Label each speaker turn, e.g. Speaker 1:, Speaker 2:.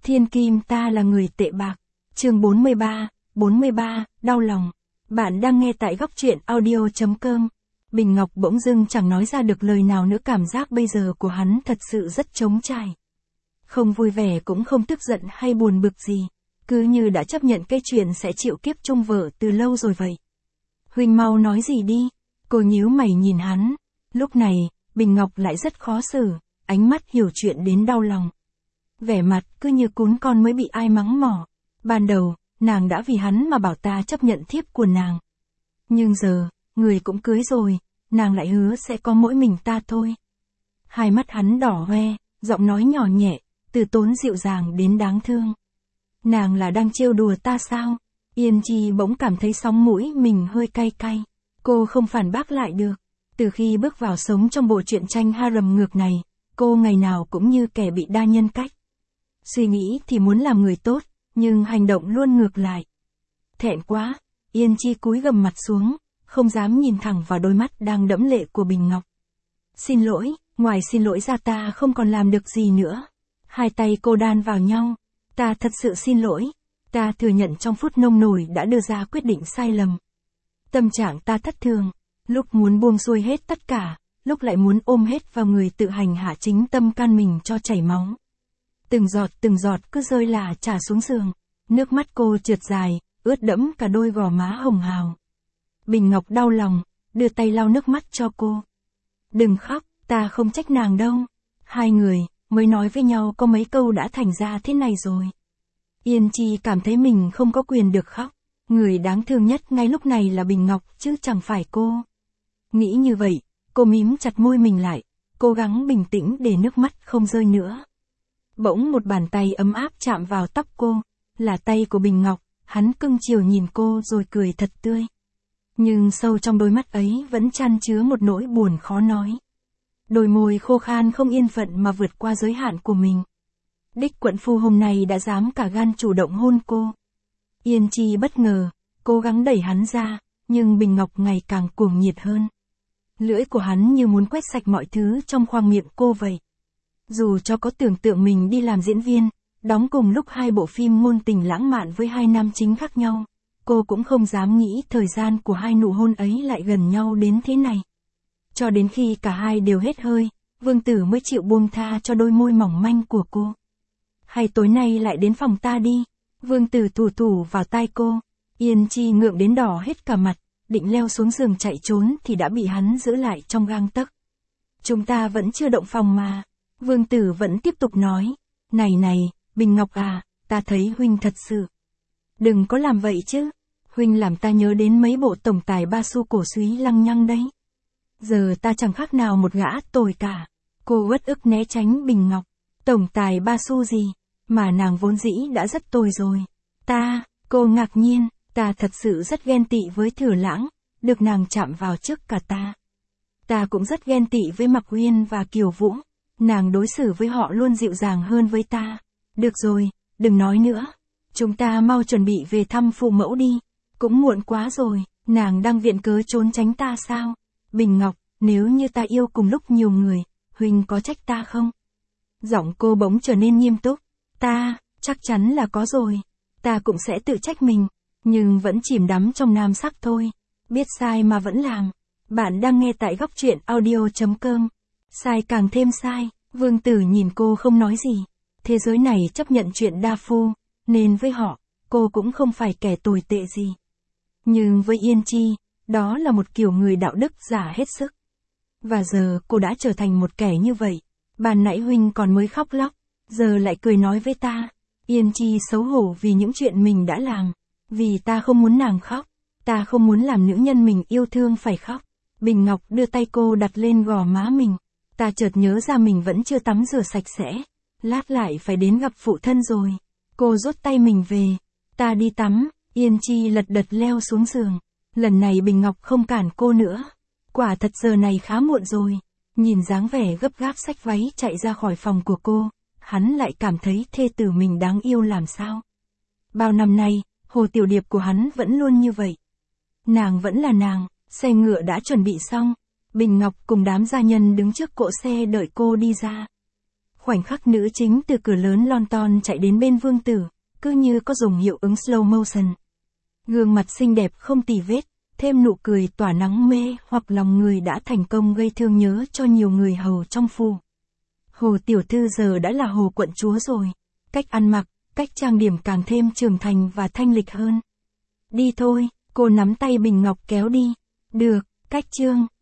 Speaker 1: Thiên kim ta là người tệ bạc. Chương 43, đau lòng. Bạn đang nghe tại góc truyện audio.com. Bình Ngọc bỗng dưng chẳng nói ra được lời nào nữa, cảm giác bây giờ của hắn thật sự rất trống trải. Không vui vẻ cũng không tức giận hay buồn bực gì. Cứ như đã chấp nhận cái chuyện sẽ chịu kiếp chung vợ từ lâu rồi vậy. Huynh mau nói gì đi. Cô nhíu mày nhìn hắn. Lúc này, Bình Ngọc lại rất khó xử, ánh mắt hiểu chuyện đến đau lòng. Vẻ mặt cứ như cún con mới bị ai mắng mỏ. Ban đầu, nàng đã vì hắn mà bảo ta chấp nhận thiếp của nàng. Nhưng giờ, người cũng cưới rồi, nàng lại hứa sẽ có mỗi mình ta thôi. Hai mắt hắn đỏ hoe, giọng nói nhỏ nhẹ, từ tốn dịu dàng đến đáng thương. Nàng là đang trêu đùa ta sao? Yên Chi bỗng cảm thấy sóng mũi mình hơi cay cay. Cô không phản bác lại được. Từ khi bước vào sống trong bộ truyện tranh harem ngược này, cô ngày nào cũng như kẻ bị đa nhân cách. Suy nghĩ thì muốn làm người tốt, nhưng hành động luôn ngược lại. Thẹn quá, Yên Chi cúi gằm mặt xuống, không dám nhìn thẳng vào đôi mắt đang đẫm lệ của Bình Ngọc. Xin lỗi, ngoài xin lỗi ra ta không còn làm được gì nữa. Hai tay cô đan vào nhau. Ta thật sự xin lỗi. Ta thừa nhận trong phút nông nổi đã đưa ra quyết định sai lầm. Tâm trạng ta thất thường, lúc muốn buông xuôi hết tất cả, lúc lại muốn ôm hết vào người tự hành hạ chính tâm can mình cho chảy máu. Từng giọt cứ rơi lả trà xuống giường. Nước mắt cô trượt dài, ướt đẫm cả đôi gò má hồng hào. Bình Ngọc đau lòng, đưa tay lau nước mắt cho cô. Đừng khóc, ta không trách nàng đâu. Hai người, mới nói với nhau có mấy câu đã thành ra thế này rồi. Yên Chi cảm thấy mình không có quyền được khóc. Người đáng thương nhất ngay lúc này là Bình Ngọc chứ chẳng phải cô. Nghĩ như vậy, cô mím chặt môi mình lại, cố gắng bình tĩnh để nước mắt không rơi nữa. Bỗng một bàn tay ấm áp chạm vào tóc cô, là tay của Bình Ngọc, hắn cưng chiều nhìn cô rồi cười thật tươi. Nhưng sâu trong đôi mắt ấy vẫn chan chứa một nỗi buồn khó nói. Đôi môi khô khan không yên phận mà vượt qua giới hạn của mình. Đích quận phu hôm nay đã dám cả gan chủ động hôn cô. Yên Chi bất ngờ, cố gắng đẩy hắn ra, nhưng Bình Ngọc ngày càng cuồng nhiệt hơn. Lưỡi của hắn như muốn quét sạch mọi thứ trong khoang miệng cô vậy. Dù cho có tưởng tượng mình đi làm diễn viên, đóng cùng lúc hai bộ phim ngôn tình lãng mạn với hai nam chính khác nhau, cô cũng không dám nghĩ thời gian của hai nụ hôn ấy lại gần nhau đến thế này. Cho đến khi cả hai đều hết hơi, Vương Tử mới chịu buông tha cho đôi môi mỏng manh của cô. Hay tối nay lại đến phòng ta đi. Vương Tử thủ vào tai cô. Yên Chi ngượng đến đỏ hết cả mặt, định leo xuống giường chạy trốn thì đã bị hắn giữ lại trong gang tấc. Chúng ta vẫn chưa động phòng mà. Vương Tử vẫn tiếp tục nói. Này, Bình Ngọc à, ta thấy huynh thật sự. Đừng có làm vậy chứ. Huynh làm ta nhớ đến mấy bộ tổng tài ba xu cổ súy lăng nhăng đấy. Giờ ta chẳng khác nào một gã tồi cả. Cô uất ức né tránh Bình Ngọc. Tổng tài ba xu gì, mà nàng vốn dĩ đã rất tồi rồi. Cô ngạc nhiên, ta thật sự rất ghen tị với Thừa Lãng, được nàng chạm vào trước cả ta. Ta cũng rất ghen tị với Mạc Uyên và Kiều Vũ, nàng đối xử với họ luôn dịu dàng hơn với ta. Được rồi, đừng nói nữa. Chúng ta mau chuẩn bị về thăm phụ mẫu đi. Cũng muộn quá rồi, nàng đang viện cớ trốn tránh ta sao? Bình Ngọc, nếu như ta yêu cùng lúc nhiều người, huynh có trách ta không? Giọng cô bỗng trở nên nghiêm túc. Chắc chắn là có rồi. Ta cũng sẽ tự trách mình, nhưng vẫn chìm đắm trong nam sắc thôi. Biết sai mà vẫn làm. Bạn đang nghe tại góc truyện audio.com. Sai càng thêm sai. Vương Tử nhìn cô không nói gì. Thế giới này chấp nhận chuyện đa phu, nên với họ, cô cũng không phải kẻ tồi tệ gì. Nhưng với Yên Chi, đó là một kiểu người đạo đức giả hết sức. Và giờ cô đã trở thành một kẻ như vậy. Ban nãy huynh còn mới khóc lóc, giờ lại cười nói với ta. Yên Chi xấu hổ vì những chuyện mình đã làm. Vì ta không muốn nàng khóc. Ta không muốn làm nữ nhân mình yêu thương phải khóc. Bình Ngọc đưa tay cô đặt lên gò má mình. Ta chợt nhớ ra mình vẫn chưa tắm rửa sạch sẽ. Lát lại phải đến gặp phụ thân rồi. Cô rút tay mình về. Ta đi tắm. Yên Chi lật đật leo xuống giường. Lần này Bình Ngọc không cản cô nữa. Quả thật giờ này khá muộn rồi. Nhìn dáng vẻ gấp gáp xách váy chạy ra khỏi phòng của cô, hắn lại cảm thấy thê tử mình đáng yêu làm sao. Bao năm nay, Hồ Tiểu Điệp của hắn vẫn luôn như vậy. Nàng vẫn là nàng, xe ngựa đã chuẩn bị xong. Bình Ngọc cùng đám gia nhân đứng trước cỗ xe đợi cô đi ra. Khoảnh khắc nữ chính từ cửa lớn lon ton chạy đến bên vương tử, cứ như có dùng hiệu ứng slow motion. Gương mặt xinh đẹp không tì vết, thêm nụ cười tỏa nắng mê hoặc lòng người đã thành công gây thương nhớ cho nhiều người hầu trong phủ. Hồ tiểu thư giờ đã là Hồ quận chúa rồi. Cách ăn mặc, cách trang điểm càng thêm trưởng thành và thanh lịch hơn. Đi thôi, cô nắm tay Bình Ngọc kéo đi. Được, cách chương.